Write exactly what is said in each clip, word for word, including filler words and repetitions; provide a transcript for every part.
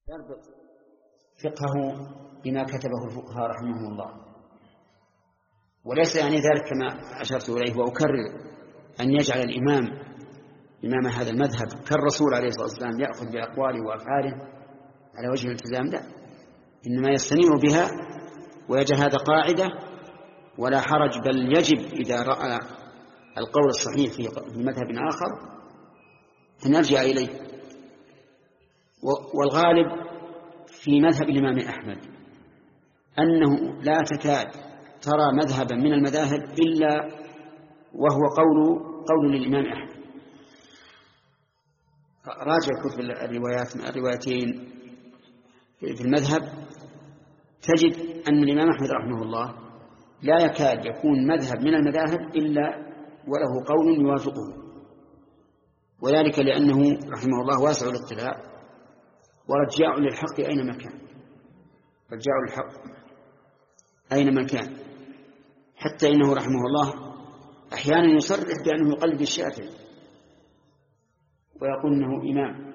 يربط فقهه بما كتبه الفقهاء رحمه الله، وليس يعني ذلك كما أشرت إليه وأكرر أن يجعل الإمام إمام هذا المذهب كالرسول عليه الصلاة والسلام يأخذ بأقواله وأفعاله على وجه الالتزام، لا، إنما يستنير بها ويجعل هذا قاعدة ولا حرج، بل يجب إذا رأى القول الصحيح في مذهب آخر أن يرجع إليه. والغالب في مذهب الإمام أحمد أنه لا تكاد ترى مذهبا من المذاهب إلا وهو قول قول للإمام أحمد. راجع كتب الروايات الروايتين في المذهب تجد أن الإمام أحمد رحمه الله لا يكاد يكون مذهب من المذاهب إلا وله قول يوافقه، وذلك لأنه رحمه الله واسع الاطلاع ورجاع للحق أينما كان، رجاع للحق أينما كان، حتى إنه رحمه الله أحيانا يصرح بأنه يقلد الشافعي ويقول إنه إمام.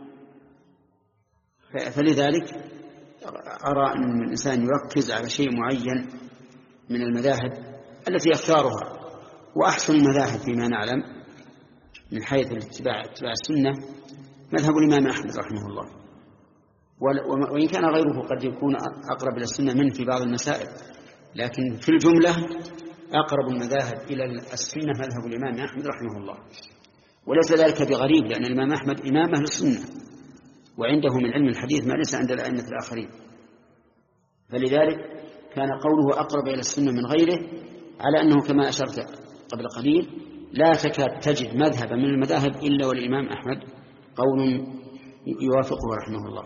فلذلك أرى أن الإنسان يركز على شيء معين من المذاهب التي يختارها، وأحسن المذاهب فيما نعلم من حيث الاتباع اتباع السنة مذهب الإمام أحمد رحمه الله، وإن كان غيره قد يكون أقرب إلى السنة منه في بعض المسائل، لكن في الجملة أقرب المذاهب إلى السنة مذهب الإمام أحمد رحمه الله. وليس ذلك بغريب، لأن الإمام أحمد إمام أهل السنة وعنده من علم الحديث ما ليس عند الأئمة الآخرين، فلذلك كان قوله أقرب إلى السنة من غيره، على أنه كما أشرت قبل قليل لا تكاد تجد مذهبا من المذاهب إلا والإمام أحمد قول يوافقه رحمه الله.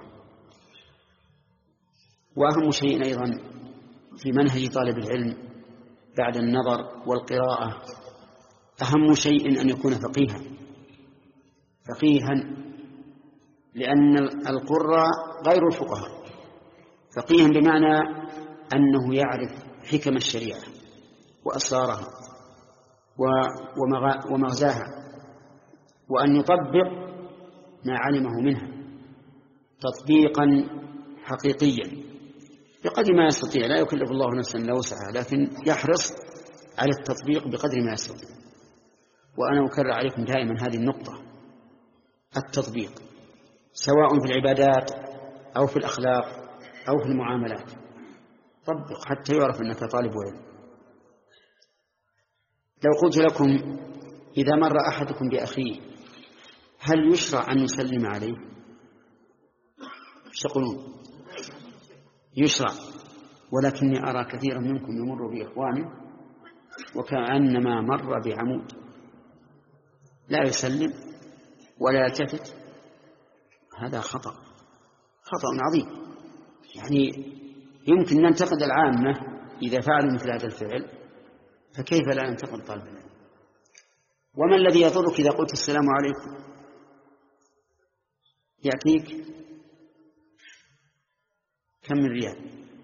وأهم شيء أيضا في منهج طالب العلم بعد النظر والقراءة، أهم شيء أن يكون فقيها فقيها لأن القراء غير الفقهاء، فقيها بمعنى أنه يعرف حكم الشريعة وأسرارها ومغزاها، وأن يطبق ما علمه منها تطبيقا حقيقيا بقدر ما يستطيع. لا يكلف الله نفسا إلا وسعها، لكن يحرص على التطبيق بقدر ما يستطيع. وأنا أكرر عليكم دائما هذه النقطة، التطبيق سواء في العبادات أو في الأخلاق أو في المعاملات، طبق حتى يعرف أنك طالب علم. لو قلت لكم إذا مر أحدكم بأخيه هل يشرع أن يسلم عليه؟ ايش تقولون؟ يشرع، ولكني أرى كثيرا منكم يمر بإخوانه وكأنما مر بعمود، لا يسلم ولا يلتفت. هذا خطأ خطأ عظيم، يعني يمكن أن ننتقد العامة إذا فعلوا مثل هذا الفعل، فكيف لا ننتقد طالب العلم؟ وما الذي يضرك إذا قلت السلام عليكم؟ يأتيك كم من ريال؟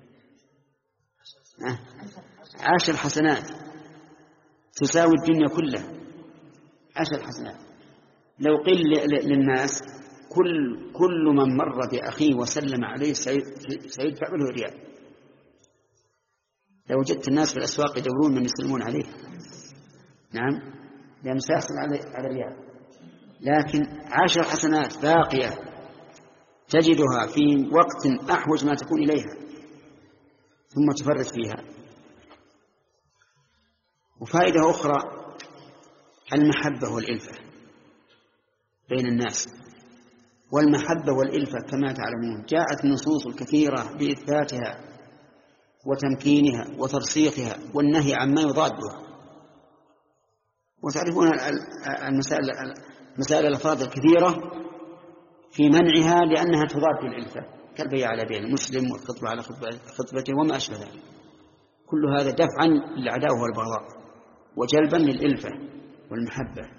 أه؟ عشر حسنات تساوي الدنيا كلها، عشر حسنات. لو قل للناس كل كل من مر بأخيه وسلم عليه سيدفع له ريال. لو وجدت الناس في الأسواق يدورون من يسلمون عليه، نعم، لأنه سيحصل على ريال، لكن عشر حسنات باقية تجدها في وقت أحوج ما تكون إليها ثم تفرط فيها. وفائدة أخرى المحبة والإلفة بين الناس. والمحبة والإلفة كما تعلمون جاءت النصوص الكثيرة بإثباتها وتمكينها وترسيخها والنهي عما يضادها. وتعرفون المسائل مسائل الألفاظ الكثيرة في منعها لأنها تضاد الإلفة، كالبيع على بيع المسلم والخطبة على خطبته وما أشبه ذلك. كل هذا دفعا للعداوة والبغضاء وجلبا للإلفة والمحبة.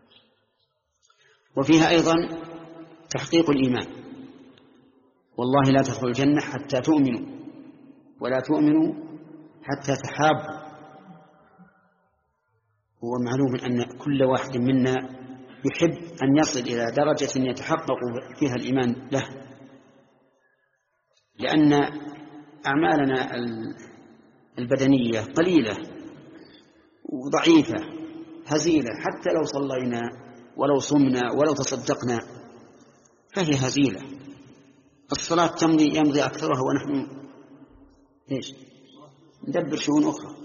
وفيها أيضا تحقيق الإيمان. والله لا تدخلوا الجنة حتى تؤمنوا ولا تؤمنوا حتى تحابوا. هو معلوم أن كل واحد منا يحب أن يصل إلى درجة يتحقق فيها الإيمان له، لأن أعمالنا البدنية قليلة وضعيفة هزيلة، حتى لو صلينا ولو صمنا ولو تصدقنا فهي هزيلة. الصلاة تمضي يمضي أكثرها ونحن إيش ندبر شؤون أخرى.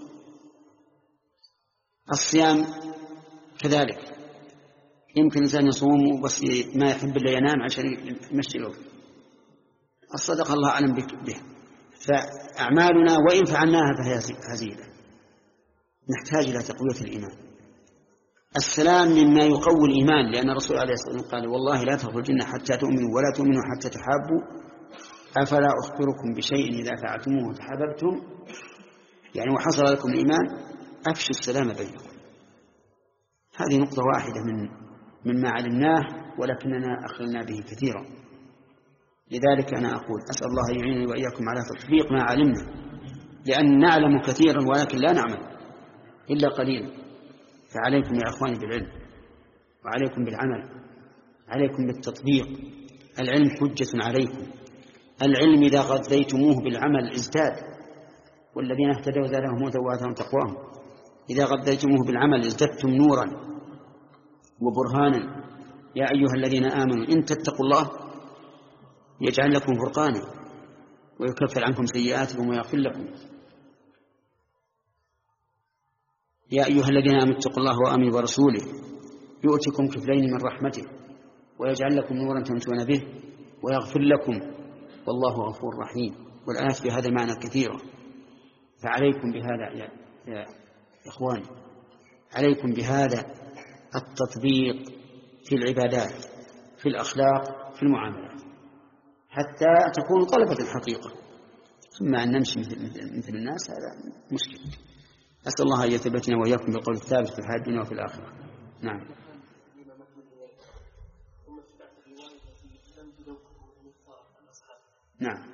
الصيام كذلك، يمكن الإنسان يصوم بس ما يحب إلا ينام عشان يمشي الوقت. الصدق الله أعلم به. فأعمالنا وإن فعلناها فهي هزيلة، نحتاج إلى تقوية الإيمان. السلام مما يقوي الإيمان، لأن الرسول عليه الصلاة والسلام قال والله لا تدخلوا الجنة حتى تؤمنوا ولا تؤمنوا حتى تحابوا، أفلا أخبركم بشيء إذا فعلتموه تحاببتم، يعني وحصل لكم الإيمان أفشوا السلام بينكم. هذه نقطة واحدة من مما علمناه ولكننا أخلنا به كثيرا. لذلك أنا أقول أسأل الله يعينني وإياكم على تطبيق ما علمنا، لأن نعلم كثيرا ولكن لا نعمل إلا قليلا. فعليكم يا أخواني بالعلم، وعليكم بالعمل، عليكم بالتطبيق. العلم حجة عليكم. العلم إذا غذيتموه بالعمل ازداد، والذين اهتدوا زادهم هدى وآتاهم تقواهم. إذا غذيتموه بالعمل ازددتم نورا وبرهانا. يا أيها الذين آمنوا إن تتقوا الله يجعل لكم فرقانا ويكفر عنكم سيئاتكم ويغفر لكم. يا أيها الذين آمنوا اتقوا الله وآمنوا برسوله يؤتكم كفلين من رحمته ويجعل لكم نورا تمشون به ويغفر لكم والله غفور رحيم. والآيات في هذا المعنى كثيرة. فعليكم بهذا يا, يا إخواني، عليكم بهذا التطبيق في العبادات، في الأخلاق، في المعاملات، حتى تكون طلبة الحقيقة. ثم أن نمشي مثل الناس هذا مشكل. أسأل الله أن يثبتنا وإياكم بالقول الثابت في الحياة الدنيا وفي الآخرة. نعم. نعم.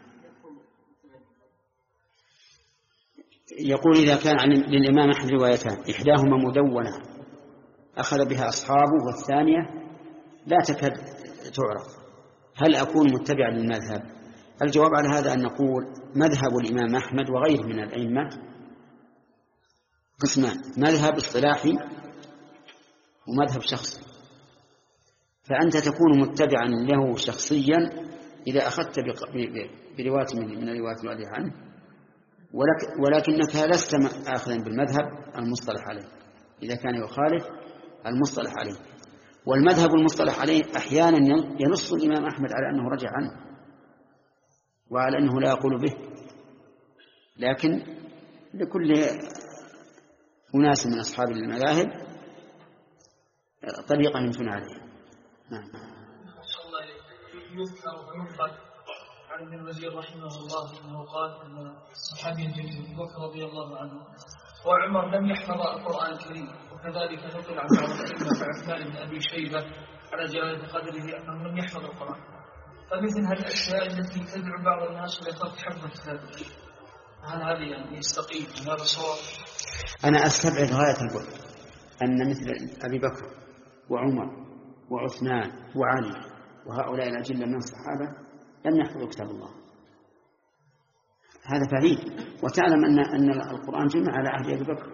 يقول إذا كان عن للإمام أحمد روايتان، إحداهما مدونة أخذ بها أصحابه والثانية لا تكاد تعرف، هل أكون متبعا للمذهب؟ الجواب على هذا أن نقول مذهب الإمام أحمد وغيره من الأئمة قسمان: مذهب اصطلاحي ومذهب شخصي. فأنت تكون متبعا له شخصيا إذا أخذت برواية من الروايات الواردة عنه، ولكنك لست آخذا بالمذهب المصطلح عليه إذا كان يخالف المصطلح عليه. والمذهب المصطلح عليه أحيانا ينص الإمام أحمد على أنه رجع عنه وعلى أنه لا يقول به، لكن لكل أناس من أصحاب المذاهب طريقة يمشون عليها. نعم. يذكر وينقل عن ابن الوزير رحمه الله انه قال ان الصحابي الجليل ابو بكر رضي الله عنه وعمر لم يحفظ القران الكريم، وكذلك نقل عن بعض الائمه كعثمان بن ابي شيبه على جلاله قدره انه لم يحفظ القران. فمثل هذه الاشياء التي تدعو بعض الناس الى ترك حفظ الكتاب، هل هذه يعني يستقيم؟ هذا صواب؟ انا استبعد غايه البعد ان مثل ابي بكر وعمر وعثمان وعلي وهؤلاء الأجلة من الصحابة لم يحفظوا كتاب الله، هذا بعيد. وتعلم أن أن القرآن جمع على عهد أبي بكر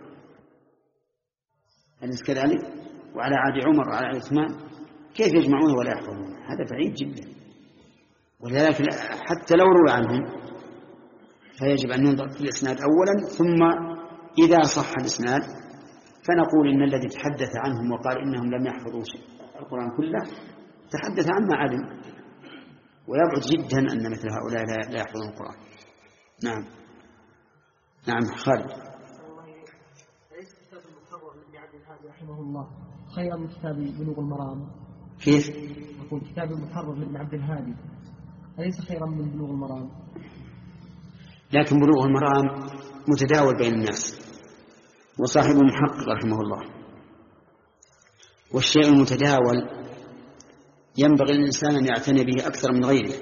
أليس كذلك؟ وعلى عهد عمر وعلى عهد عثمان، كيف يجمعونه ولا يحفظونه؟ هذا بعيد جدا. ولذلك حتى لو روى عنهم فيجب أن ننظر في الإسناد أولا، ثم إذا صح الإسناد فنقول إن الذي تحدث عنهم وقال إنهم لم يحفظوا القرآن كله تحدث عما علم، ويبعد جدا أن مثل هؤلاء لا يحفظون القرآن. نعم. نعم. خالد. أليس كتاب المحرر لابن عبد الهادي رحمه الله خيرا من كتاب بلوغ المرام؟ كيف؟ أقول كتاب المحرر لابن عبد الهادي أليس خيرا من بلوغ المرام؟ لكن بلوغ المرام متداول بين الناس، وصاحب المحقق رحمه الله. والشيء المتداول ينبغي للإنسان أن يعتني به أكثر من غيره،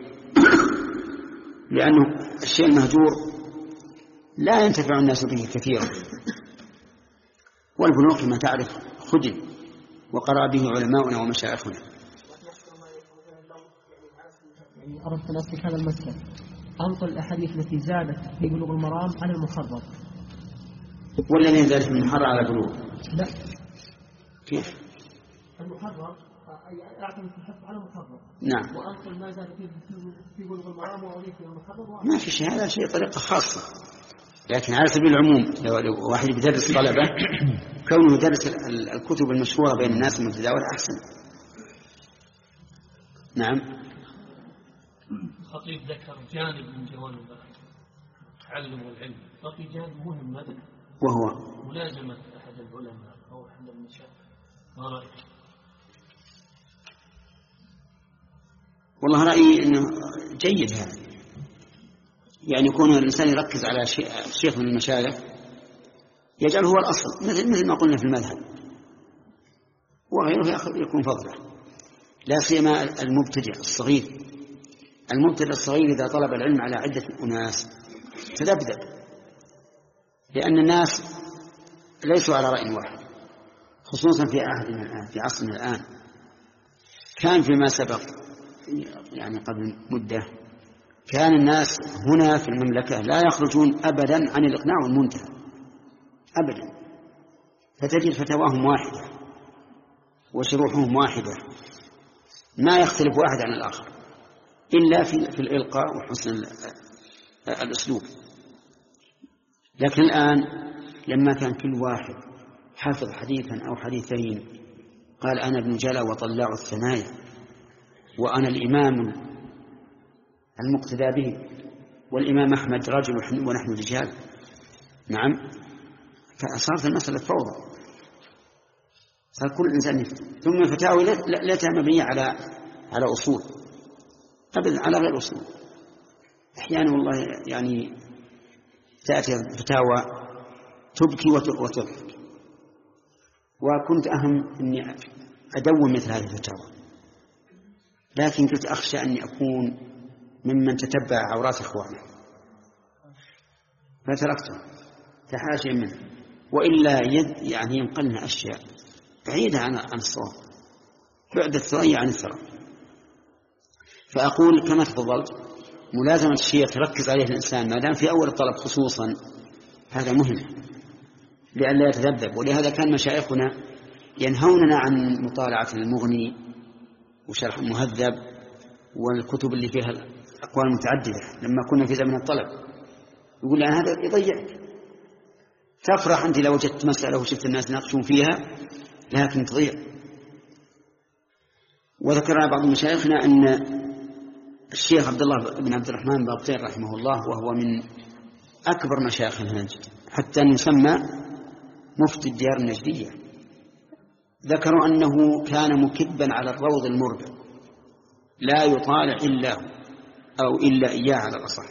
لأنه الشيء المهجور لا ينتفع الناس به كثيرا. والبلوغ كما تعرف خدم وقرأ به علماؤنا ومشايخنا. يعني أردت أن أسلك هذا المسألة، أنقل الأحاديث التي زادت في بلوغ المرام عن المحرر. والذين زادت من المحرر على بلوغ؟ لا. كيف؟ المحرر أعتمد الحفظ على المحرر. نعم. وأنقل ما زاد في بلوغ المرام وأضيف إلى المحرر. ما في شيء، هذا شيء طريقة خاصة، لكن على سبيل العموم لو واحد يدرس طلبة كونه يدرس الكتب المشهورة بين الناس المتداولة أحسن. نعم. الخطيب ذكر جانب من جوانب التعلم والعلم، بقي جانب مهم هذا وهو ملازمة أحد العلماء أو أحد المشايخ. ما رأيك؟ والله رأيي أنه جيد هذا، يعني يكون الإنسان يركز على شيخ من المشايخ يجعل هو الأصل، مثل مثل ما قلنا في المذهب، وغيره يكون فضله. لا سيما المبتدع الصغير. المبتدع الصغير إذا طلب العلم على عدة أناس تذبذب، لأن الناس ليسوا على رأي واحد، خصوصا في عهدنا الآن، في عصرنا الآن. كان فيما سبق يعني قبل مدة كان الناس هنا في المملكة لا يخرجون أبدا عن الإقناع والمنتهى أبدا، فتجد فتواهم واحدة وشروحهم واحدة، ما يختلف واحد عن الآخر إلا في, في الإلقاء وحسن الأسلوب. لكن الآن لما كان كل واحد حافظ حديثا أو حديثين قال أنا ابن جلا وطلاع الثنايا وأنا الإمام المقتدى به، والإمام أحمد رجل ونحن رجال، نعم، فصارت المسألة فوضى، صار كل إنسان يفتي. ثم الفتاوى لا مبنية على على أصول أبدا، على غير أصول. أحيانا والله يعني تأتي فتاوى تبكي وتضحك، وكنت أهم أني أدون مثل هذه الفتاوى، لكن كنت أخشى أني أكون ممن تتبع عورات إخوانه فتركته كحاشية منه، وإلا يد يعني ينقلنا أشياء بعيدة عن عن الصواب، بعد الثريا عن الثرى. فأقول كما تفضلت، ملازمة الشيخ يركز عليه الإنسان ما دام في أول الطلب خصوصا، هذا مهم لئلا يتذبذب. ولهذا كان مشايخنا ينهوننا عن مطالعة المغني وشرح المهذب والكتب اللي فيها أقوال متعددة لما كنا في زمن الطلب، يقول لنا هذا يضيعك، تفرح أنت لو وجدت مسألة وشفت الناس يناقشون فيها، لكن تضيع. وذكر بعض مشايخنا أن الشيخ عبد الله بن عبد الرحمن بابطين رحمه الله، وهو من أكبر مشايخ النجد حتى أن يسمى مفتي الديار النجدية، ذكروا أنه كان مكبا على الروض المربع لا يطالع إلا أو إلا إياه على الأصح،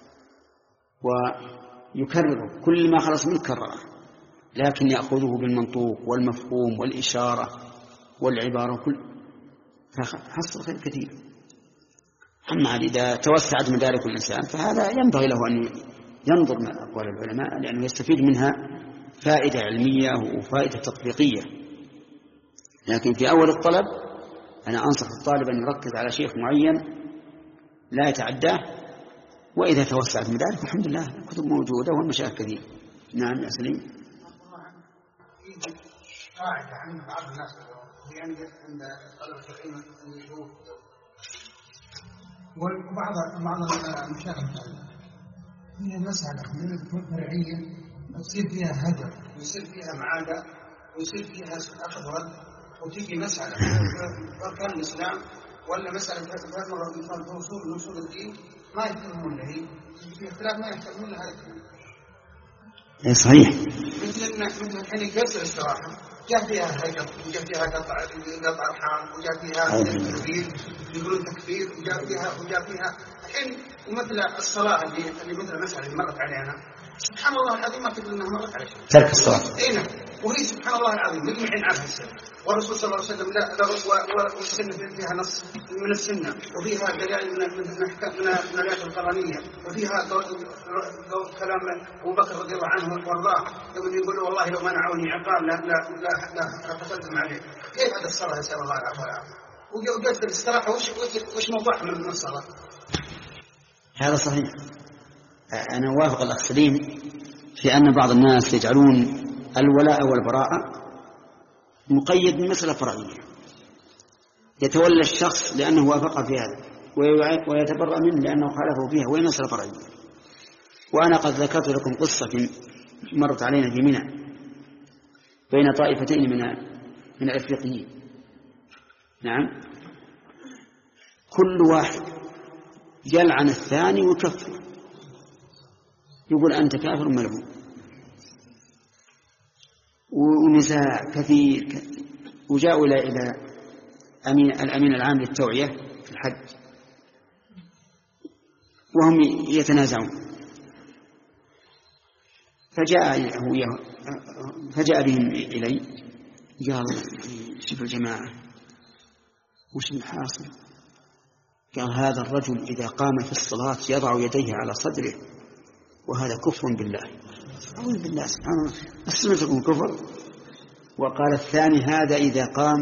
ويكرره كل ما خلص منه كرره، لكن يأخذه بالمنطوق والمفهوم والإشارة والعبارة كل، فحصل خير كثير. أما إذا توسعت مدارك الإنسان فهذا ينبغي له أن ينظر من أقوال العلماء، لأنه يستفيد منها فائدة علمية وفائدة تطبيقية. لكن في أول الطلب أنا أنصح الطالب أن يركز على شيخ معين لا يتعداه، وإذا توسعت مدارك الحمد لله الكتب موجودة والمشايخ كثير. نعم يا سليم. قاعدة عن بعض الناس يعني عند طلبة العلم يشوف وبعض بعض المشايخ هي مسألة من تكون فرعية تصير فيها هدر ويصير فيها معادة ويصير فيها أخذ رد، وتيجي مسألة أركان الإسلام ولا مسألة في أصول من أصول الدين ما يهتمون لها، في اختلاف ما يهتمون لها. إيه صحيح. مثل مثل الحين يكسر الصراحة جاء فيها هجر وجاء فيها قطع قطع أرحام وجاء فيها تكفير يقولون تكفير وجاء فيها وجاء فيها الحين. ومثل الصلاة اللي اللي مثل المسألة اللي مرت علينا سبحان الله العظيم ما تدري أنها مرت على شيء. ترك الصلاة. إيه نعم. وهي سبحان الله العظيم من الحين عارف السنة، والرسول صلى الله عليه وسلم لا لا والسنة فيها نص من السنة، وفيها دلائل من من من من الآيات القرآنية، وفيها كلام أبو بكر رضي الله عنه وارضاه لما يقول والله لو منعوني عقاب لا لا لا لا قتلتم عليه. كيف هذا الصلاة يسأل الله العافية؟ وقلت الاستراحة وش وش موضوعها من الصلاة؟ هذا صحيح. أنا أوافق الأخ سليم في أن بعض الناس يجعلون الولاء والبراءة مقيد بمسألة فرعية، يتولى الشخص لأنه وافق في هذا ويتبرأ منه لأنه خالفه فيها، وهي مسألة فرعية. وأنا قد ذكرت لكم قصة مرت علينا في منى بين طائفتين من من الأفريقيين. نعم، كل واحد يلعن الثاني ويكفر، يقول أنت كافر ملعون، ونزاع كثير. وجاءوا إلى إلى أمين الأمين العام للتوعية في الحج وهم يتنازعون، فجاء فجاء بهم إلي قال شوف الجماعة وش الحاصل؟ قال هذا الرجل إذا قام في الصلاة يضع يديه على صدره وهذا كفر بالله. أعوذ بالله سبحانه الله، السنة تكون كفر. وقال الثاني هذا إذا قام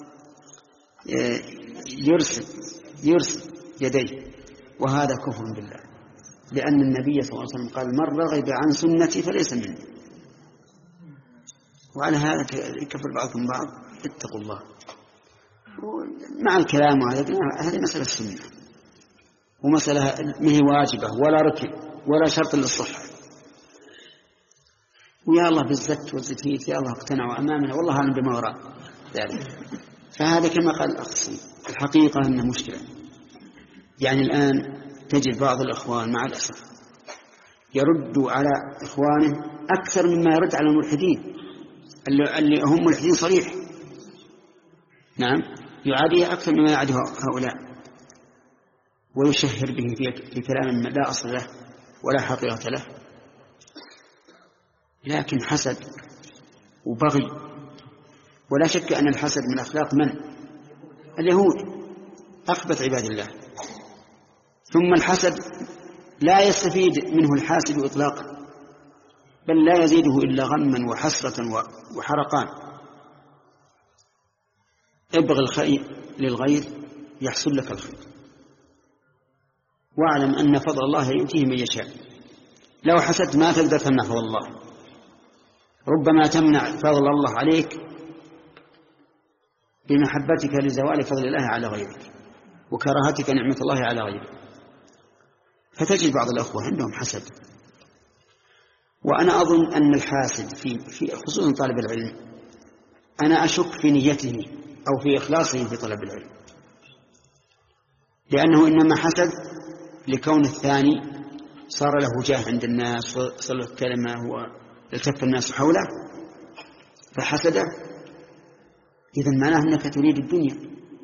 يرسل يرسل يديه وهذا كفر بالله، لأن النبي صلى الله عليه وسلم قال من رغب عن سنتي فليس مني. وعلى هذا يكفر بعضكم بعض. اتقوا الله مع الكلام. وهذا هذه مسألة السنة، ومسألة ما هي واجبة ولا ركن ولا شرط للصحة. ويا الله بالزت والزتيت يا الله اقتنعوا أمامنا والله أعلم بما وراء ذلك. فهذا كما قال الأخ الحقيقة أنه مشكلة. يعني الآن تجد بعض الأخوان مع الأسف يرد على إخوانه أكثر مما يرد على الملحدين اللي هم ملحدين صريح. نعم، يعاديه أكثر مما يعاده هؤلاء، ويشهر به في كلام لا أصل له ولا حقيقة له، لكن حسد وبغي. ولا شك أن الحسد من أخلاق من؟ اليهود، أخبث عباد الله. ثم الحسد لا يستفيد منه الحاسد إطلاقا، بل لا يزيده إلا غما وحسرة وحرقان. ابغ الخير للغير يحصل لك الخير، واعلم أن فضل الله يؤتيه من يشاء. لو حسدت ما تقدر تمنع فضل الله، ربما تمنع فضل الله عليك بمحبتك لزوال فضل الله على غيرك وكراهتك نعمة الله على غيرك. فتجد بعض الأخوة عندهم حسد. وأنا أظن أن الحاسد في, في خصوصا طالب العلم، أنا أشك في نيته أو في إخلاصه في طلب العلم، لأنه إنما حسد لكون الثاني صار له جاه عند الناس، صار له كلمة والتف الناس حوله فحسده. إذن معناه أنك تريد الدنيا.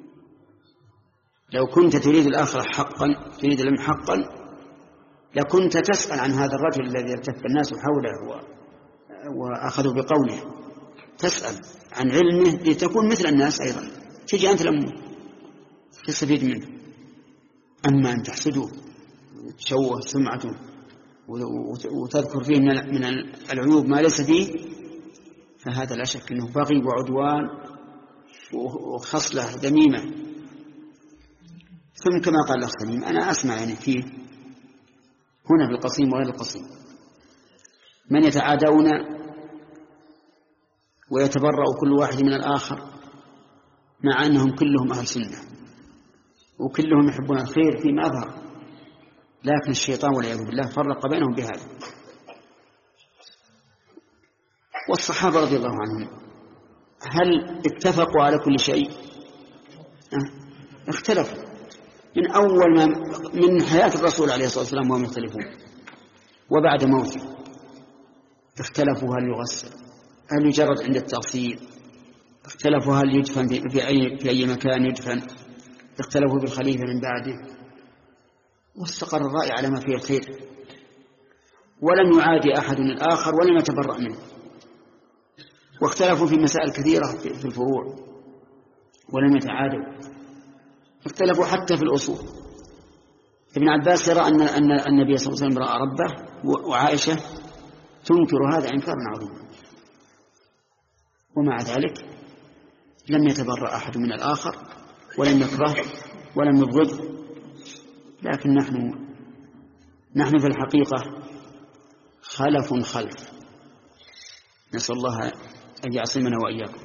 لو كنت تريد الآخرة حقا، تريد العلم حقا، لكنت تسأل عن هذا الرجل الذي التف الناس حوله وأخذوا بقوله، تسأل عن علمه لتكون مثل الناس أيضا، تجي أنت لم تستفيد منه. أما أن تحسده وتشوه سمعته وتذكر فيه من العيوب ما ليس فيه، فهذا لا شك أنه بغي وعدوان وخصلة ذميمة. ثم كما قال الأخ سليم، أنا أسمع يعني فيه هنا في القصيم وغير القصيم من يتعادون ويتبرأ كل واحد من الآخر، مع أنهم كلهم أهل سنة وكلهم يحبون الخير فيما أظهر، لكن الشيطان والعياذ بالله فرق بينهم بهذا. والصحابة رضي الله عنهم هل اتفقوا على كل شيء؟ أه؟ اختلفوا من أول ما من حياة الرسول عليه الصلاة والسلام وهم يختلفون، وبعد موته اختلفوا هل يغسل، هل يجرد عند التغسيل، اختلفوا هل يدفن في أي, في أي مكان يدفن، اختلفوا بالخليفة من بعده، واستقر الرأي على ما فيه الخير، ولم يعادي أحد الآخر ولم يتبرأ منه. واختلفوا في مسائل كثيرة في الفروع ولم يتعادوا. اختلفوا حتى في الأصول. ابن عباس يرى أن أن النبي صلى الله عليه وسلم رأى ربه، وعائشة تنكر هذا إنكارا عظيما. ومع ذلك لم يتبرأ أحد من الآخر ولم يكره ولم يبغض. لكن نحن نحن في الحقيقة خلف خلف، نسأل الله أن يعصمنا وإياكم.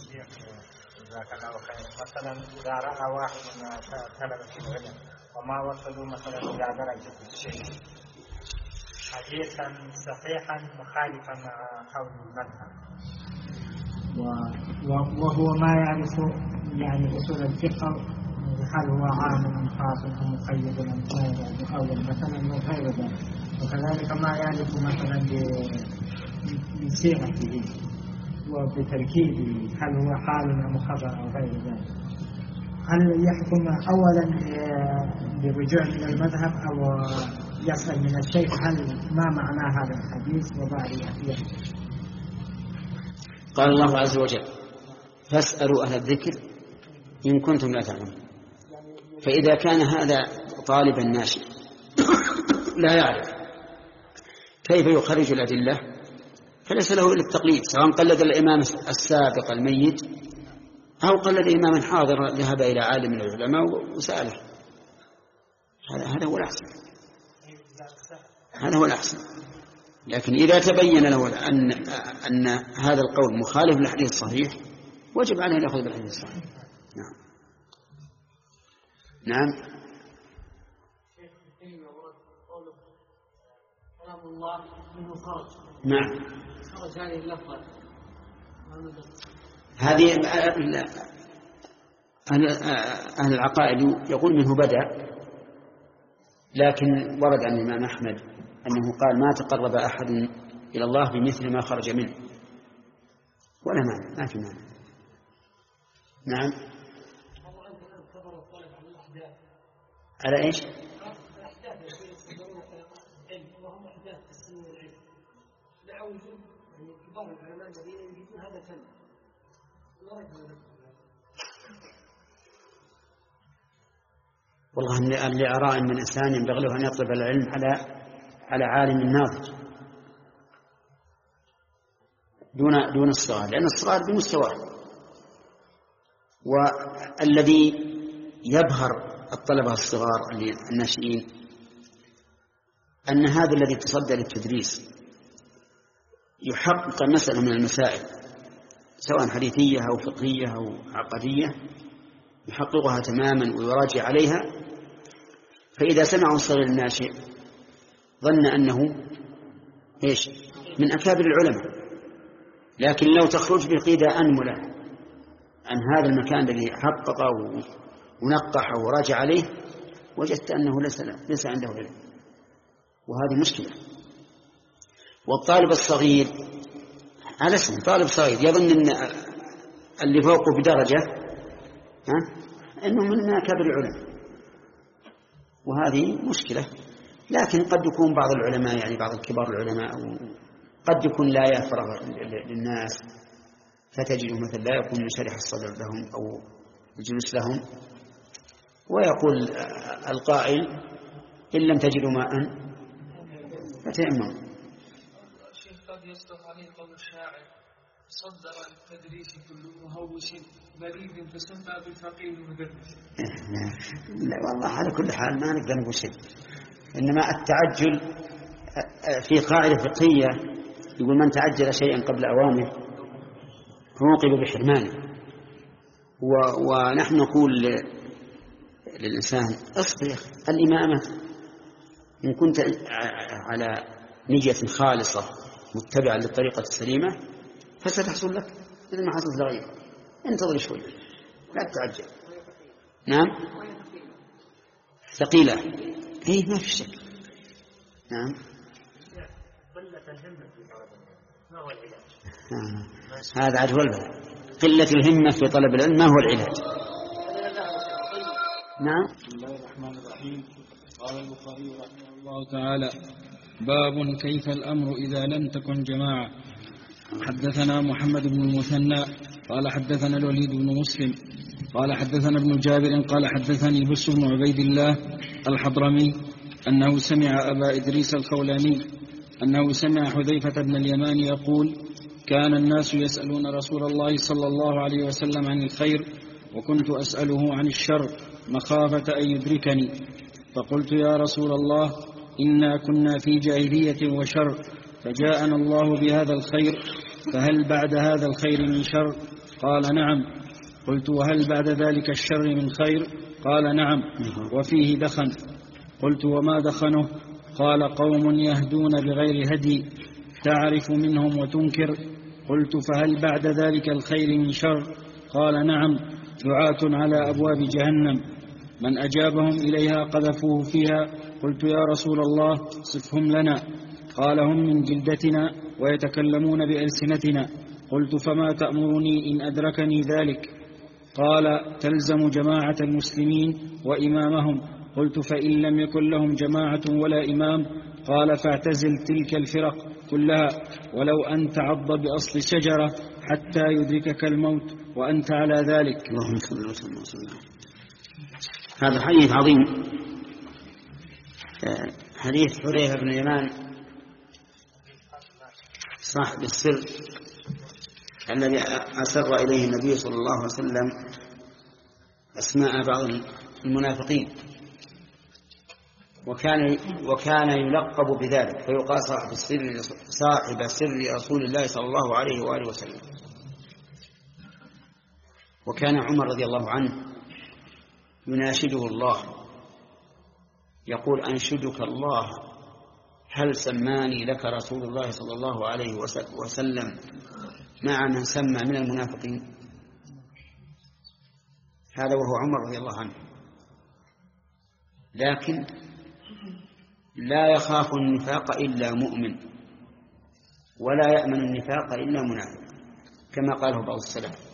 مثلا إذا رأى واحد من طلبة العلم وما وصلوا مثلا إلى درجة الشيء حديثا صحيحا مخالفا مع قول المذهب، وهو ما يعرف يعني أصول الفقه، هل هو عام خاص أو مقيد أو مثلا غير ذلك، وكذلك ما يعرف مثلا بصيغته وبتركيبه هل هو حال أو خبر أو غير ذلك، هل يحكم أولا بالرجوع من المذهب أو يسأل من الشيخ هل ما معنى هذا الحديث وبعد يحكم؟ قال الله عز وجل: فاسألوا أهل الذكر إن كنتم لا تعلمون. فإذا كان هذا طالبا ناشئ لا يعرف كيف يخرج الأدلة فليس له إلا التقليد، سواء قلد الإمام السابق الميت أو قلد إماما حاضر ذهب إلى عالم من العلماء وسأله. هذا هو الأحسن، هذا هو الأحسن. لكن إذا تبين له أن أن هذا القول مخالف للحديث الصحيح وجب عليه أن يأخذ بالحديث الصحيح. نعم نعم. نعم. هذه أهل العقائد يقول منه بدأ، لكن ورد عن الإمام أحمد أنه قال: ما تقرب أحد إلى الله بمثل ما خرج منه، ولا معنى، ما في معنى. نعم. على إيش؟ والله اللي أرى أن الإنسان ينبغي له أن يطلب العلم على على عالم ناضج دون دون الصغار، لأن الصغار بمستواه. والذي يبهر الطلبة الصغار الناشئين أن هذا الذي تصدى للتدريس يحقق مسألة من المسائل سواء حديثية أو فقهية أو عقدية، يحققها تماما ويراجع عليها. فإذا سمعوا الصغير الناشئ ظن أنه إيش من أكابر العلماء، لكن لو تخرج بقيدة أنملة عن هذا المكان الذي حققه ونقحه وراجع عليه وجدت أنه ليس, ليس عنده علم، وهذه مشكلة. والطالب الصغير على اسم طالب صغير يظن أن اللي فوقه بدرجة ها أنه من أكابر العلماء، وهذه مشكلة. لكن قد يكون بعض العلماء يعني بعض الكبار العلماء قد يكون لا يفرغ للناس، فتجده مثلا لا يكون شرح الصدر لهم أو الجلوس لهم، ويقول القائل: إن لم تجدوا ماء فتيمموا. الشيخ قد يصدق عليه قول الشاعر: صدر التدريس كل مهوس مريض فسمى بالفقيه المدرس. لا والله على كل حال ما نقدر نقول شيء، إنما التعجل في قاعدة فقهية يقول: من تعجل شيئا قبل أوانه عوقب بحرمانه. ونحن نقول للإنسان: اصبر، الإمامة إن كنت على نية خالصة متبعة للطريقة السليمة فستحصل لك إذا ما حصلت لغيرك، انتظر شوي لا تتعجل. نعم. ثقيلة إيه ما في شك. نعم. آه. هذا عاد هو البلاء، قلة الهمة في طلب العلم ما هو العلاج. نعم. بسم الله الرحمن الرحيم. قال البخاري رحمه الله تعالى: باب كيف الأمر إذا لم تكن جماعة. حدثنا محمد بن المثنى قال حدثنا الوليد بن مسلم قال حدثنا ابن جابر قال حدثني بس بن عبيد الله الحضرمي أنه سمع أبا إدريس الخولاني أنه سمع حذيفة بن اليمان يقول: كان الناس يسألون رسول الله صلى الله عليه وسلم عن الخير وكنت أسأله عن الشر مخافة أن يدركني، فقلت: يا رسول الله، إنا كنا في جاهلية وشر فجاءنا الله بهذا الخير فهل بعد هذا الخير من شر؟ قال نعم. قلت وهل بعد ذلك الشر من خير؟ قال نعم وفيه دخن. قلت وما دخنه؟ قال قوم يهدون بغير هدي تعرف منهم وتنكر. قلت فهل بعد ذلك الخير من شر؟ قال نعم دعاة على أبواب جهنم من أجابهم إليها قذفوه فيها. قلت يا رسول الله صفهم لنا. قال هم من جلدتنا ويتكلمون بألسنتنا. قلت فما تأمرني إن أدركني ذلك؟ قال تلزم جماعة المسلمين وإمامهم. قلت فإن لم يكن لهم جماعة ولا إمام؟ قال فاعتزل تلك الفرق كلها ولو أن تعض بأصل شجرة حتى يدركك الموت وأنت على ذلك. اللهم صل وسلم وسلم. هذا حديث عظيم، حديث حذيفة بن اليمان صاحب السر الذي أسر إليه النبي صلى الله عليه وسلم أسماء بعض المنافقين، وكان وكان يلقب بذلك فيقال صاحب السر صاحب سر رسول الله صلى الله عليه وآله وسلم. وكان عمر رضي الله عنه يناشده الله يقول أنشدك الله هل سماني لك رسول الله صلى الله عليه وسلم مع من سمى من المنافقين؟ هذا وهو عمر رضي الله عنه، لكن لا يخاف النفاق إلا مؤمن ولا يأمن النفاق إلا منافق كما قاله بعض السلف.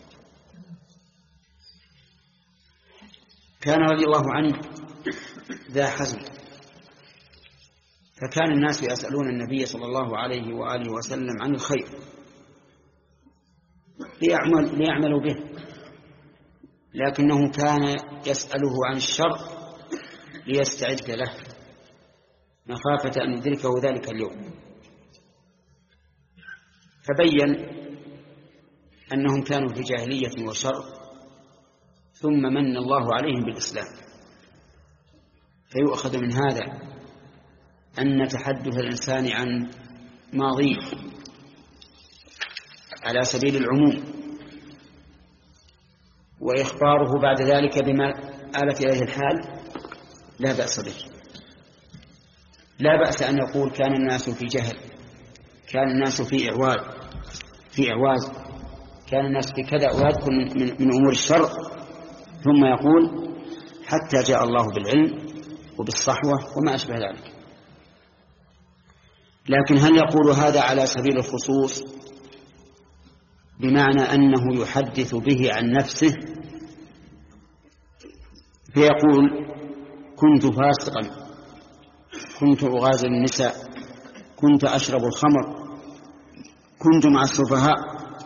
كان رضي الله عنه ذا حزم، فكان الناس يسألون النبي صلى الله عليه وآله وسلم عن الخير ليعمل ليعملوا به، لكنه كان يسأله عن الشر ليستعد له مخافة أن يدركه ذلك اليوم. فبين أنهم كانوا في جاهلية وشر ثم من الله عليهم بالإسلام. فيؤخذ من هذا أن تحدث الإنسان عن ماضيه على سبيل العموم وإخباره بعد ذلك بما آلت إليه الحال لا بأس به. لا بأس أن يقول كان الناس في جهل، كان الناس في إعواز في إعواز كان الناس في كذا، ويذكر من, من, من أمور الشر، ثم يقول حتى جاء الله بالعلم وبالصحوة وما أشبه ذلك. لكن هل يقول هذا على سبيل الخصوص بمعنى أنه يحدث به عن نفسه فيقول كنت فاسقا، كنت أغازل النساء، كنت أشرب الخمر، كنت مع السفهاء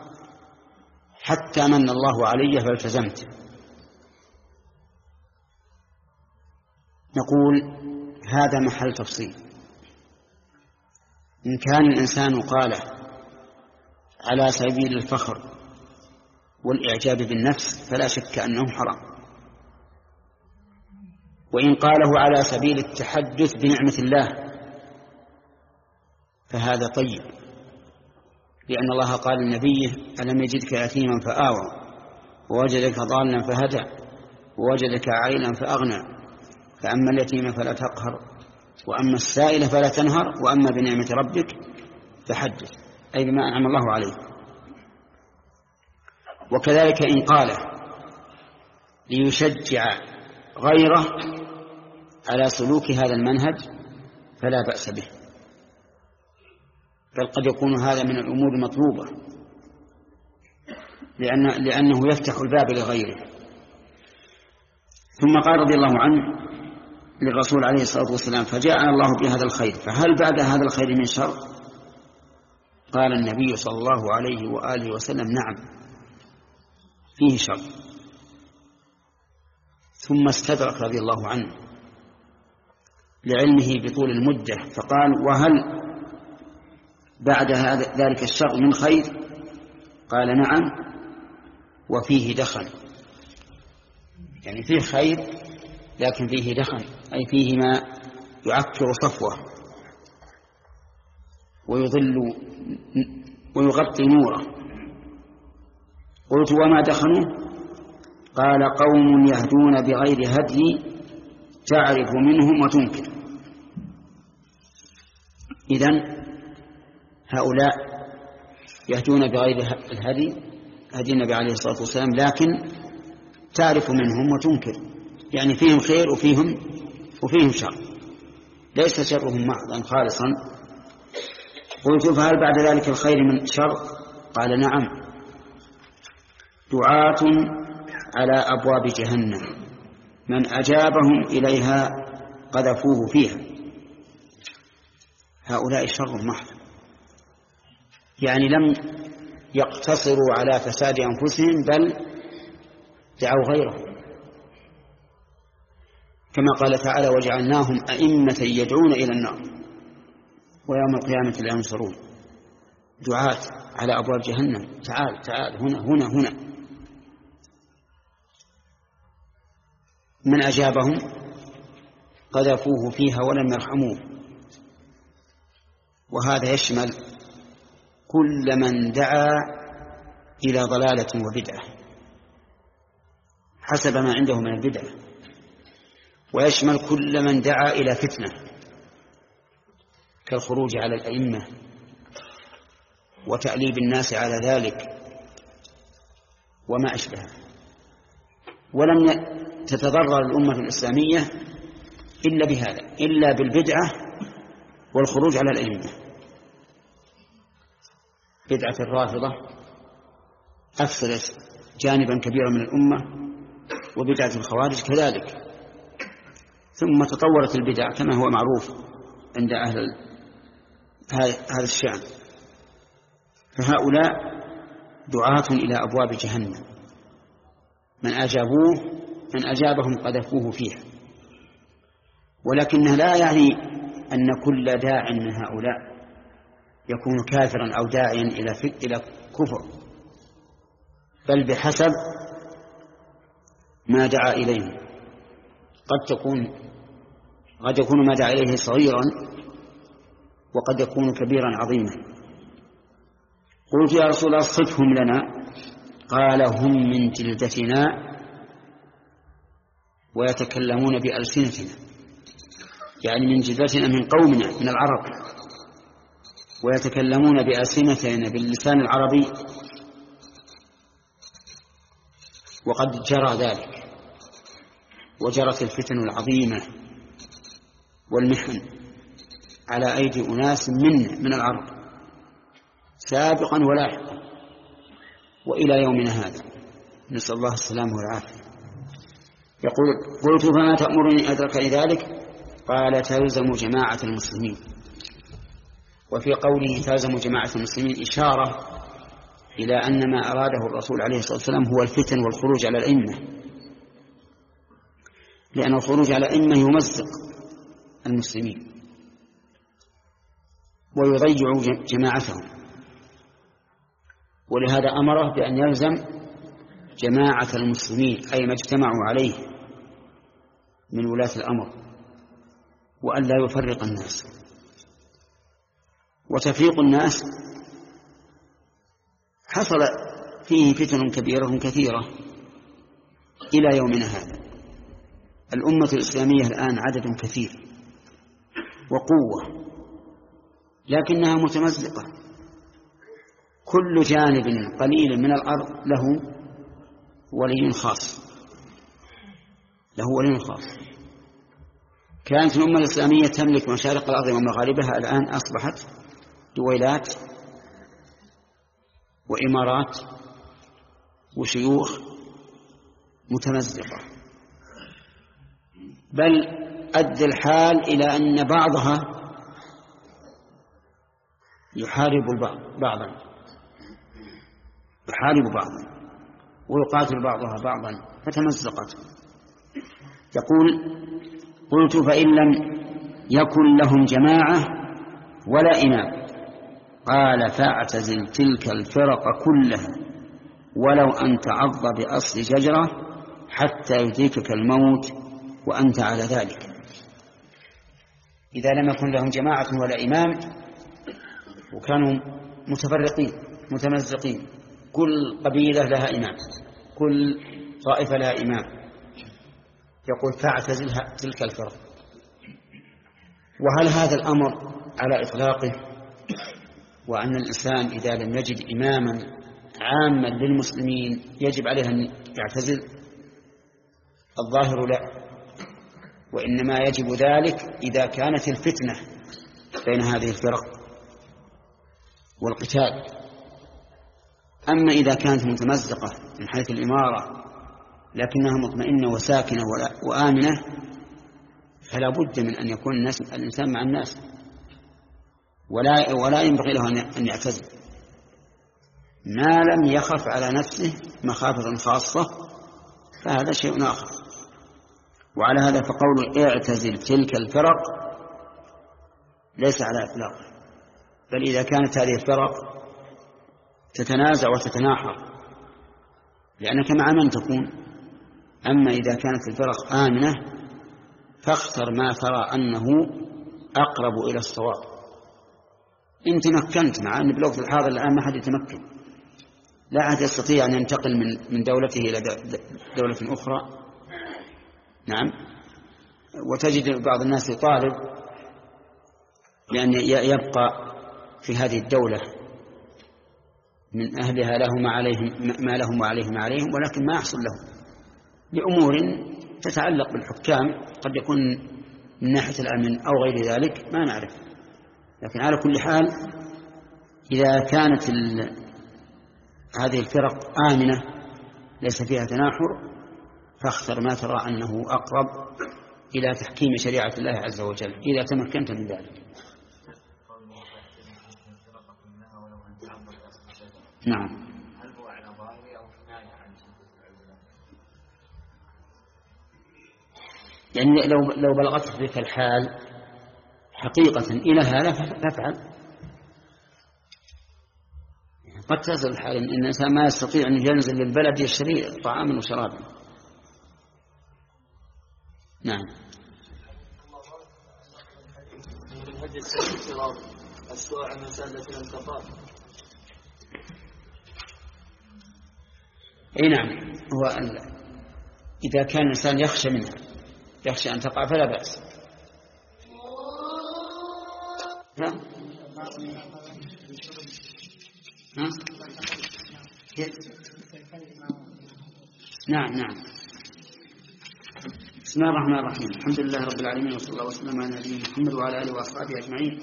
حتى من الله علي فالتزمت؟ نقول هذا محل تفصيل. إن كان الإنسان قاله على سبيل الفخر والإعجاب بالنفس فلا شك أنه حرام، وإن قاله على سبيل التحدث بنعمة الله فهذا طيب، لأن الله قال لنبيه ألم يجدك يتيما فآوى ووجدك ضالا فهدى ووجدك عائلا فأغنى فأما اليتيم فلا تقهر وأما السائل فلا تنهر وأما بنعمة ربك فحدث، أي بما أنعم الله عليه. وكذلك إن قاله ليشجع غيره على سلوك هذا المنهج فلا بأس به، بل قد يكون هذا من الأمور المطلوبة لأن لأنه يفتح الباب لغيره. ثم قال رضي الله عنه للرسول عليه الصلاة والسلام فجاءنا الله بهذا الخير فهل بعد هذا الخير من شر؟ قال النبي صلى الله عليه وآله وسلم نعم فيه شر. ثم استدرك رضي الله عنه لعلمه بطول المدة فقال وهل بعد هذا ذلك الشر من خير؟ قال نعم وفيه دخن، يعني فيه خير لكن فيه دخن، أي فيه ما يعكر صفوة ويضل ويغطي نوره. قلت وما دخنوا؟ قال قوم يهدون بغير هدي تعرف منهم وتنكر. إذن هؤلاء يهدون بغير الهدي، هدي النبي عليه الصلاة والسلام، لكن تعرف منهم وتنكر، يعني فيهم خير وفيهم وفيهم شر، ليس شرهم محضا خالصا. قلت فهل بعد ذلك الخير من شر؟ قال نعم، دعاة على أبواب جهنم من أجابهم إليها قذفوه فيها. هؤلاء شر محض، يعني لم يقتصروا على فساد أنفسهم بل دعوا غيرهم، كما قال تعالى وجعلناهم أئمة يدعون إلى النار ويوم القيامة لا ينصرون. دعاة على أبواب جهنم، تعال تعال هنا هنا هنا. من أجابهم قذفوه فيها ولم يرحموه. وهذا يشمل كل من دعا إلى ضلالة وبدعة حسب ما عنده من البدعة، ويشمل كل من دعا إلى فتنة كالخروج على الأئمة وتأليب الناس على ذلك وما أشبه. ولم تتضرر الأمة الإسلامية إلا بهذا، إلا بالبدعة والخروج على الأئمة. بدعة الرافضة أفسدت جانبا كبيرا من الأمة، وبدعة الخوارج كذلك. ثم تطورت البدع كما هو معروف عند أهل هذا الشأن. فهؤلاء دعاة إلى أبواب جهنم من أجابوه من أجابهم قذفوه فيها. ولكن لا يعني أن كل داع من هؤلاء يكون كافرا أو داعيا إلى إلى كفر، بل بحسب ما دعا إليه. قد تكون قد يكون ما دعا إليه صغيرا، وقد يكون كبيرا عظيما. قلت يا رسول الله صفهم لنا. قال هم من جلدتنا ويتكلمون بألسنتنا، يعني من جلدتنا من قومنا من العرب، ويتكلمون بألسنتنا باللسان العربي. وقد جرى ذلك، وجرت الفتن العظيمة والمحن على أيدي أناس من من العرب سابقا ولاحقا وإلى يومنا هذا، نسأل الله السلامة والعافية. يقول قلت فما تأمرني أدرك ذلك؟ قال تلزم جماعة المسلمين. وفي قوله تلزم جماعة المسلمين إشارة إلى أن ما أراده الرسول عليه الصلاة والسلام هو الفتن والخروج على الأئمة، لأن الخروج على الأئمة يمزق المسلمين ويضيع جماعتهم، ولهذا أمره بأن يلزم جماعة المسلمين أي ما اجتمعوا عليه من ولاة الأمر، وأن لا يفرق الناس. وتفريق الناس حصل فيه فتن كبيرة كثيرة إلى يومنا هذا. الأمة الإسلامية الآن عدد كثير وقوة، لكنها متمزقة. كل جانب قليل من الأرض له ولي خاص له ولي خاص. كانت الأمة الإسلامية تملك مشارق الأرض ومغاربها، الآن أصبحت دويلات وإمارات وشيوخ متمزقة، بل أدى الحال إلى أن بعضها يحارب البعض بعضا يحارب بعضا ويقاتل بعضها بعضا، فتمزقت. يقول قلت فإن لم يكن لهم جماعة ولا إمام؟ قال فاعتزل تلك الفرق كلها ولو أن تعض بأصل شجرة حتى يدركك الموت وأنت على ذلك. إذا لم يكن لهم جماعة ولا إمام وكانوا متفرقين متمزقين، كل قبيلة لها إمام، كل طائفة لها إمام، يقول فاعتزلها تلك الفرق. وهل هذا الأمر على إطلاقه، وأن الإنسان إذا لم يجد إماما عاما للمسلمين يجب عليه أن يعتزل؟ الظاهر لا، وإنما يجب ذلك إذا كانت الفتنة بين هذه الفرق والقتال. أما إذا كانت متمزقة من حيث الإمارة لكنها مطمئنة وساكنة وآمنة فلا بد من أن يكون الناس الإنسان مع الناس، ولا ولا ينبغي له أن يعتزل ما لم يخف على نفسه مخافة خاصة، فهذا شيء آخر. وعلى هذا فقول اعتزل تلك الفرق ليس على إطلاقه، بل إذا كانت هذه الفرق تتنازع وتتناحر لأنك مع من تكون. أما إذا كانت الفرق آمنة فاختر ما ترى أنه أقرب إلى الصواب. إن تمكنت، مع أن بالوقت الحاضر الآن ما حد يتمكن، لا أحد يستطيع أن ينتقل من من دولته إلى دولة أخرى. نعم. وتجد بعض الناس يطالب بأن يبقى في هذه الدولة من أهلها له ما عليهم ما لهم وعليهم ما عليهم، ولكن ما يحصل لهم لأمور تتعلق بالحكام، قد يكون من ناحية الأمن أو غير ذلك ما نعرف. لكن على كل حال إذا كانت هذه الفرق آمنة ليس فيها تناحر فاختر ما ترى أنه أقرب إلى تحكيم شريعة الله عز وجل إذا تمكنت من ذلك. نعم. هل هو على ظاهره أو كناية عن يعني لو لو بلغت بك الحال حقيقة إلى هذا فافعل. قد تصل الحال إن الإنسان ما يستطيع أن ينزل للبلد يشتري طعاما وشرابا. نعم. من الاستراب السؤال عن مسألة الانتقال. اي نعم. هو إذا كان الإنسان يخشى منها يخشى أن تقع فلا بأس. ها؟ ها؟ نعم نعم. بسم الله الرحمن الرحيم، الحمد لله رب العالمين، وصلى الله وسلم على نبينا محمد وعلى آله وأصحابه أجمعين.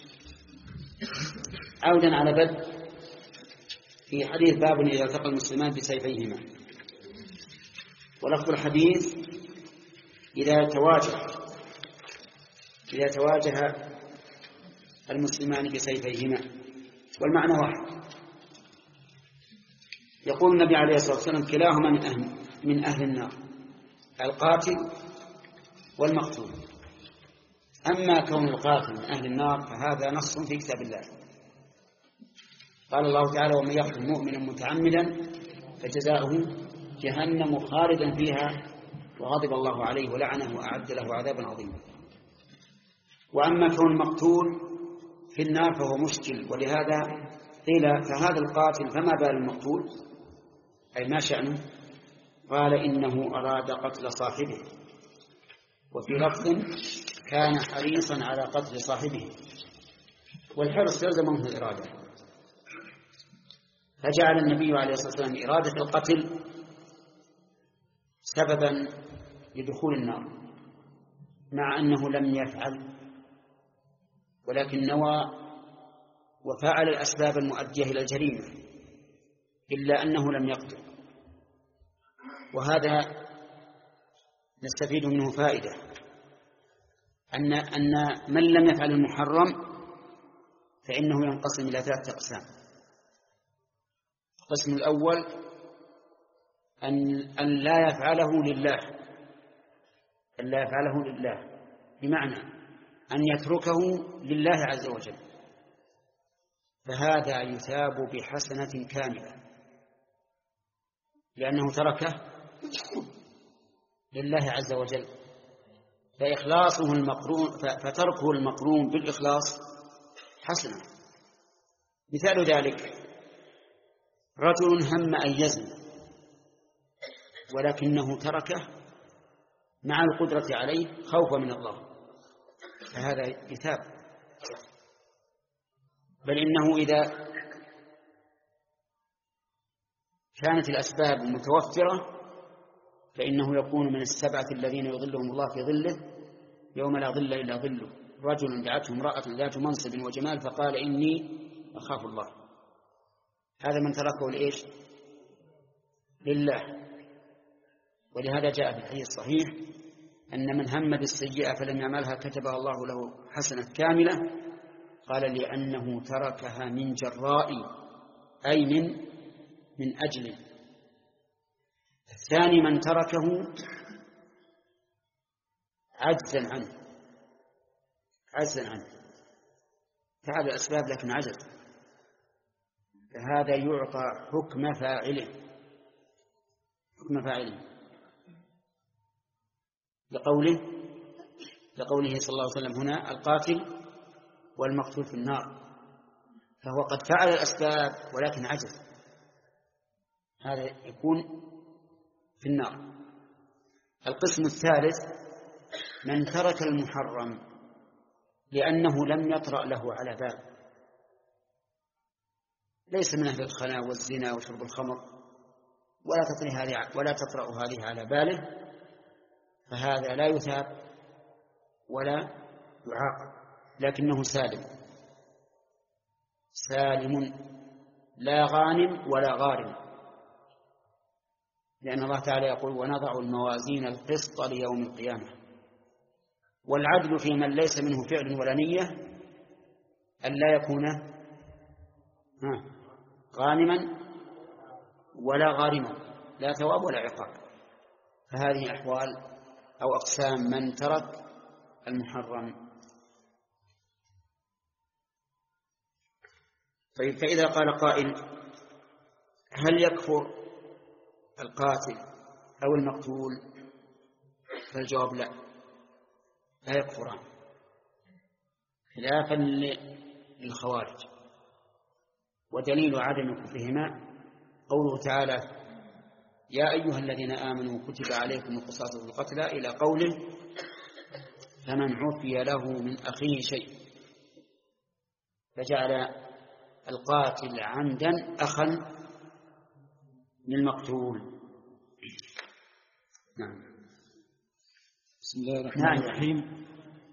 عودا على بدء في حديث باب إذا التقى المسلمان بسيفيهما. ولفظ الحديث إذا تواجه إذا تواجه المسلمان بسيفيهما، والمعنى واحد. يقول النبي عليه الصلاة والسلام كلاهما من أهل, من أهل النار، القاتل والمقتول. أما كون القاتل من أهل النار فهذا نص في كتاب الله. قال الله تعالى ومن يقتل مؤمنا متعمدا فجزاؤه جهنم خالدا فيها وغضب الله عليه ولعنه وأعد له عذابا عظيما. وأما كون المقتول في النار فهو مشكل، ولهذا قيل فهذا القاتل فما بال المقتول، أي ما شأنه؟ قال إنه أراد قتل صاحبه، وفي لفظ كان حريصا على قتل صاحبه، والحرص يلزم منه الإرادة. فجعل النبي عليه الصلاة والسلام إرادة القتل سببا لدخول النار، مع أنه لم يفعل ولكن نوى وفعل الأسباب المؤدية إلى الجريمة، إلا أنه لم يقتل. وهذا نستفيد منه فائدة، أن أن من لم يفعل المحرم فإنه ينقسم إلى ثلاثة أقسام. القسم الأول أن أن لا يفعله لله، أن لا يفعله لله بمعنى أن يتركه لله عز وجل، فهذا يثاب بحسنة كاملة لأنه تركه لله عز وجل، فإخلاصه المقرون فتركه المقرون بالإخلاص حسنة. مثال ذلك رجل هم أن يزني ولكنه تركه مع القدرة عليه خوفا من الله، فهذا يثاب. بل إنه إذا كانت الأسباب متوفرة فإنه يكون من السبعة الذين يظلهم الله في ظله يوم لا ظل إلا ظله. رجل دعته امرأة ذات منصب وجمال فقال إني أخاف الله، هذا من تركه الإيش؟ لله. ولهذا جاء في الحديث الصحيح أن من هم بالسيئة فلم يعملها كتبها الله له حسنة كاملة، قال لأنه تركها من جراء أي من من أجل. الثاني من تركه عجزا عنه عجزا عنه فعل الأسباب لكن عجز، فهذا يعطى حكم فاعله حكم فاعله لقوله لقوله صلى الله عليه وسلم هنا القاتل والمقتول في النار، فهو قد فعل الأسباب ولكن عجز، هذا يكون في النار. القسم الثالث من ترك المحرم لأنه لم يطرأ له على بال، ليس من أهل الخنا والزنا وشرب الخمر ولا تطرأ هذه ولا تطرأ هذه على باله، فهذا لا يثاب ولا يعاقب، لكنه سالم سالم لا غانم ولا غارم، لأن الله تعالى يقول ونضع الموازين القسط ليوم القيامة. والعدل في من ليس منه فعل ولا نية أن لا يكون غانما ولا غارما، لا ثواب ولا عقاب. فهذه أحوال أو أقسام من ترك المحرم. طيب، فإذا قال قائل هل يكفر القاتل أو المقتول؟ فالجواب لا، لا يكفران، خلافا للخوارج. ودليل عدم كفرهما قوله تعالى يا أيها الذين آمنوا كتب عليكم القصاص في القتلى إلى قوله فمن عفي له من أخيه شيء، فجعل القاتل عمدا أخا للمقتول. نعم. بسم الله الرحمن الرحيم.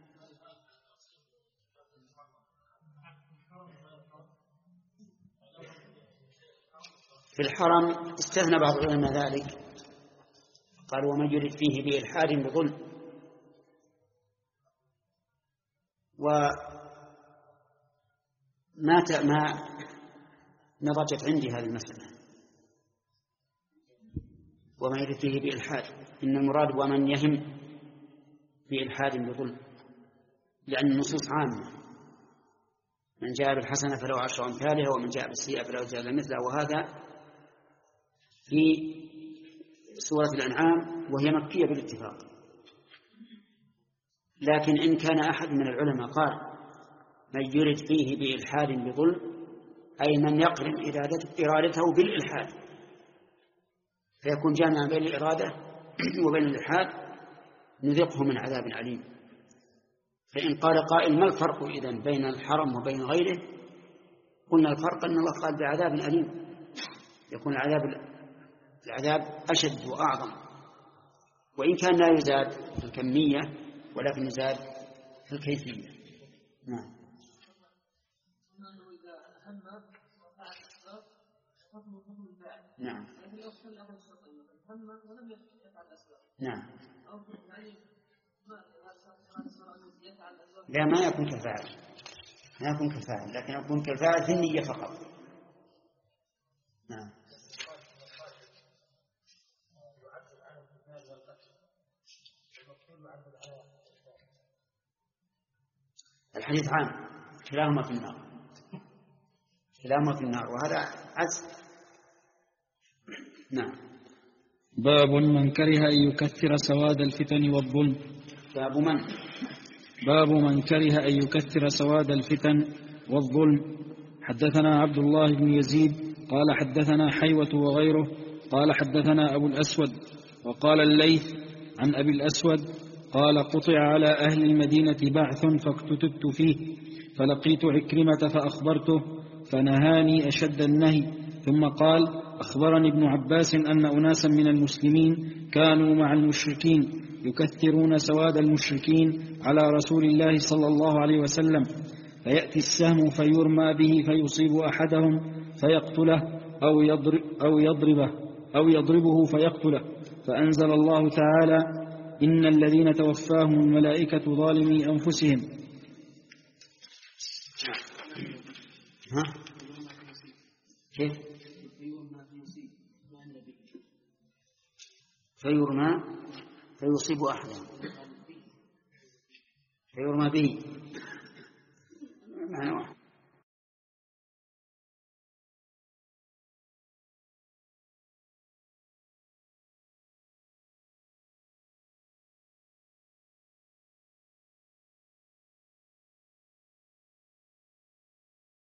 في الحرم استثنى بعض العلماء ذلك، قال ومن يرد فيه بإلحاد بظلم، وما ما نضجت عندي هذه المسألة ومن يرد فيه بإلحاد، إن المراد ومن يهم بإلحاد بظلم، لأن النصوص عامة، من جاء بالحسنة فله عشر أمثالها ومن جاء بالسيئة فله جزاء مثلها، وهذا في سورة الأنعام وهي مكية بالاتفاق. لكن إن كان أحد من العلماء قال من يرد فيه بإلحاد بظلم أي من يقرن إرادته بالإلحاد، فيكون جامعا بين الإرادة وبين الإلحاد، نذقه من عذاب عليم. فإن قال قائل ما الفرق إذن بين الحرم وبين غيره؟ قلنا الفرق أن الله قال بعذاب أليم، يكون العذاب العذاب أشد وأعظم، وإن كان لا يزاد في الكمية ولكن يزاد في الكيفية. نعم. نعم. نعم. لا، ما يكون كفاعل، ما يكون كفاعل، لكن يكون كفاعل في النية فقط. نعم. الحديث عام، كلاهما في النار، كلاهما في النار، وهذا عزم. نعم. باب من كره أن يكثر سواد الفتن والظلم. باب من باب من كره أن يكثر سواد الفتن والظلم. حدثنا عبد الله بن يزيد قال حدثنا حيوة وغيره قال حدثنا أبو الأسود وقال الليث عن أبي الأسود قال قطع على أهل المدينة بعث فاكتتبت فيه فلقيت عكرمة فأخبرته فنهاني أشد النهي ثم قال أخبرني ابن عباس أن أناسا من المسلمين كانوا مع المشركين يكثرون سواد المشركين على رسول الله صلى الله عليه وسلم فيأتي السهم فيرمى به فيصيب أحدهم فيقتله أو يضرب أو يضربه أو يضربه فيقتله فأنزل الله تعالى إن الذين توفاهم الملائكة ظالمي أنفسهم. ها؟ كيف؟ فيرمى فيصيب أحدهم فيرمى به معنى واحد.